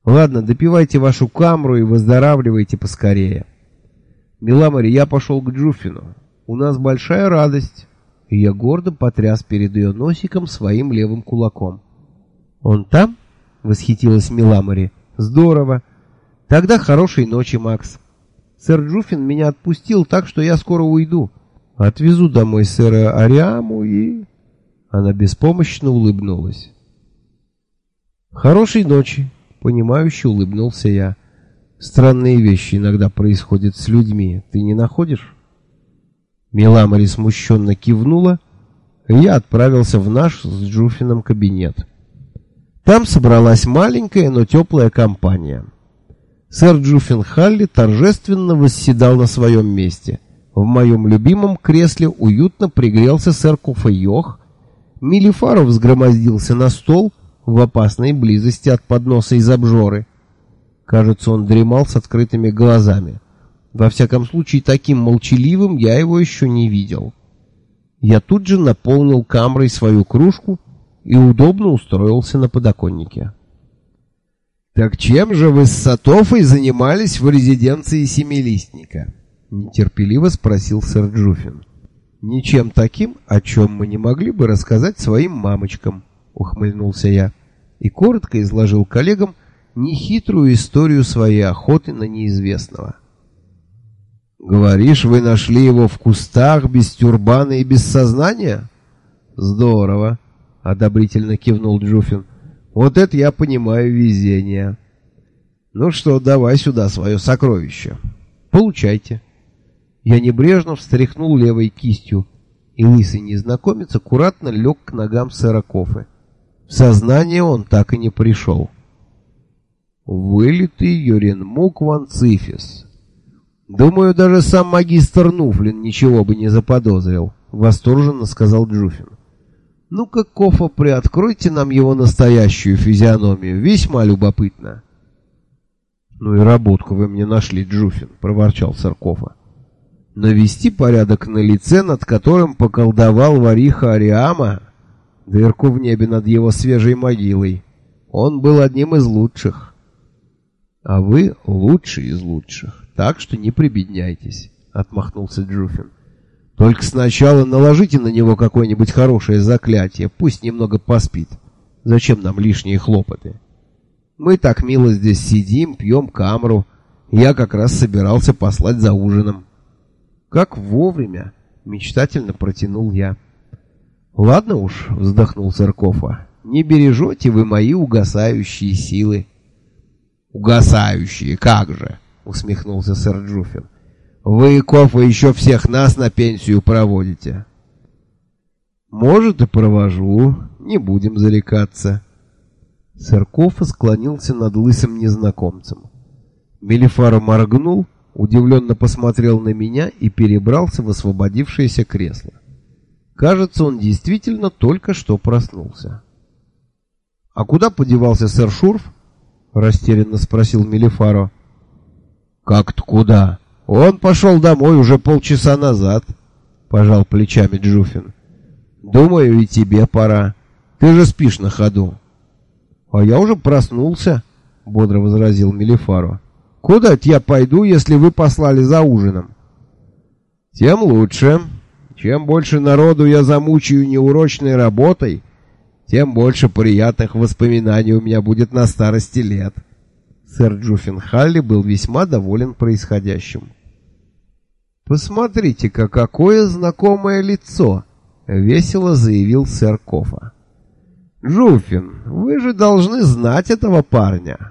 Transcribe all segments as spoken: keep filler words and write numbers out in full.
Ладно, допивайте вашу камру и выздоравливайте поскорее. Миламори, я пошел к Джуфину. У нас большая радость. И я гордо потряс перед ее носиком своим левым кулаком. Он там? Восхитилась Миламори. Здорово. Тогда хорошей ночи, Макс. Сэр Джуфин меня отпустил, так что я скоро уйду. Отвезу домой сэра Ариаму и... Она беспомощно улыбнулась. Хорошей ночи, понимающе улыбнулся я. Странные вещи иногда происходят с людьми, ты не находишь? Миламори смущенно кивнула, и я отправился в наш с Джуфином кабинет. Там собралась маленькая, но теплая компания. Сэр Джуфин Халли торжественно восседал на своем месте. В моем любимом кресле уютно пригрелся сэр Кофа Йох. Мелифаро взгромоздился на стол в опасной близости от подноса из обжоры. Кажется, он дремал с открытыми глазами. Во всяком случае, таким молчаливым я его еще не видел. Я тут же наполнил камрой свою кружку и удобно устроился на подоконнике. «Так чем же вы с Сатофой занимались в резиденции Семилистника?» — нетерпеливо спросил сэр Джуфин. «Ничем таким, о чем мы не могли бы рассказать своим мамочкам», — ухмыльнулся я и коротко изложил коллегам нехитрую историю своей охоты на неизвестного. «Говоришь, вы нашли его в кустах, без тюрбана и без сознания?» «Здорово», — одобрительно кивнул Джуфин. «Вот это я понимаю везение. Ну что, давай сюда свое сокровище. Получайте». Я небрежно встряхнул левой кистью, и лысый незнакомец аккуратно лег к ногам сэра Кофы. В сознание он так и не пришел. «Вылитый Юренмук Ванцифис. Думаю, даже сам магистр Нуфлин ничего бы не заподозрил», — восторженно сказал Джуфин. «Ну-ка, Кофа, приоткройте нам его настоящую физиономию. Весьма любопытно». «Ну и работку вы мне нашли, Джуфин», — проворчал сэр Кофа. «Навести порядок на лице, над которым поколдовал вориха Ариама, дырку в небе над его свежей могилой. Он был одним из лучших». «А вы лучший из лучших, так что не прибедняйтесь», — отмахнулся Джуфин. «Только сначала наложите на него какое-нибудь хорошее заклятие, пусть немного поспит. Зачем нам лишние хлопоты? Мы так мило здесь сидим, пьем камру. Я как раз собирался послать за ужином». «Как вовремя!» — мечтательно протянул я. «Ладно уж», — вздохнул сэр Кофа, — «не бережете вы мои угасающие силы». «Угасающие, как же!» — усмехнулся сэр Джуфин. «Вы, Кофа, еще всех нас на пенсию проводите». «Может, и провожу, не будем зарекаться». Сэр Кофа склонился над лысым незнакомцем. Мелифаро моргнул, удивленно посмотрел на меня и перебрался в освободившееся кресло. Кажется, он действительно только что проснулся. «А куда подевался сэр Шурф?» — растерянно спросил Мелифаро. «Как-то куда? Он пошел домой уже полчаса назад», — пожал плечами Джуфин. «Думаю, и тебе пора. Ты же спишь на ходу». «А я уже проснулся», — бодро возразил Мелифаро. «Куда-то я пойду, если вы послали за ужином». «Тем лучше. Чем больше народу я замучаю неурочной работой, тем больше приятных воспоминаний у меня будет на старости лет». Сэр Джуфин Халли был весьма доволен происходящим. «Посмотрите-ка, какое знакомое лицо!» — весело заявил сэр Кофа. «Джуфин, вы же должны знать этого парня».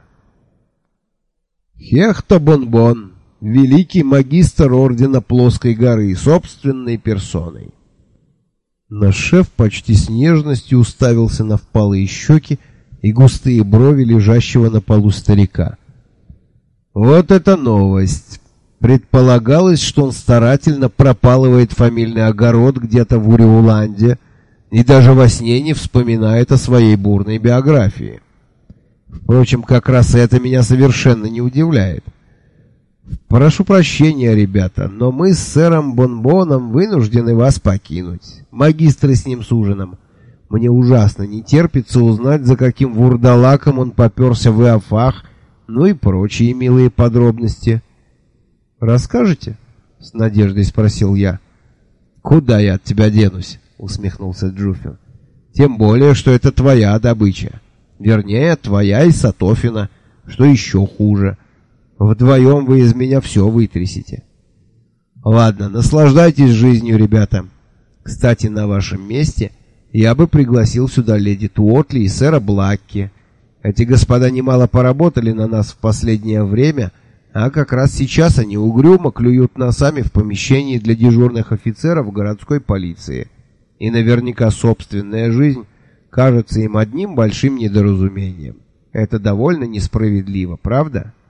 «Хехто Бонбон, великий магистр ордена Плоской горы, собственной персоной». Наш шеф почти с нежностью уставился на впалые щеки и густые брови лежащего на полу старика. «Вот это новость! Предполагалось, что он старательно пропалывает фамильный огород где-то в Уриуланде и даже во сне не вспоминает о своей бурной биографии. Впрочем, как раз это меня совершенно не удивляет. Прошу прощения, ребята, но мы с сэром Бонбоном вынуждены вас покинуть. Магистры с ним с ужином. Мне ужасно не терпится узнать, за каким вурдалаком он поперся в Иофах Ну и прочие милые подробности. Расскажете? С надеждой спросил я. Куда я от тебя денусь? Усмехнулся Джуфин. Тем более, что это твоя добыча. Вернее, твоя и Сатофина, что еще хуже. Вдвоем вы из меня все вытрясете. Ладно, наслаждайтесь жизнью, ребята. Кстати, на вашем месте я бы пригласил сюда леди Туотли и сэра Блакки. Эти господа немало поработали на нас в последнее время, а как раз сейчас они угрюмо клюют носами в помещении для дежурных офицеров городской полиции. И наверняка собственная жизнь кажется им одним большим недоразумением. Это довольно несправедливо, правда?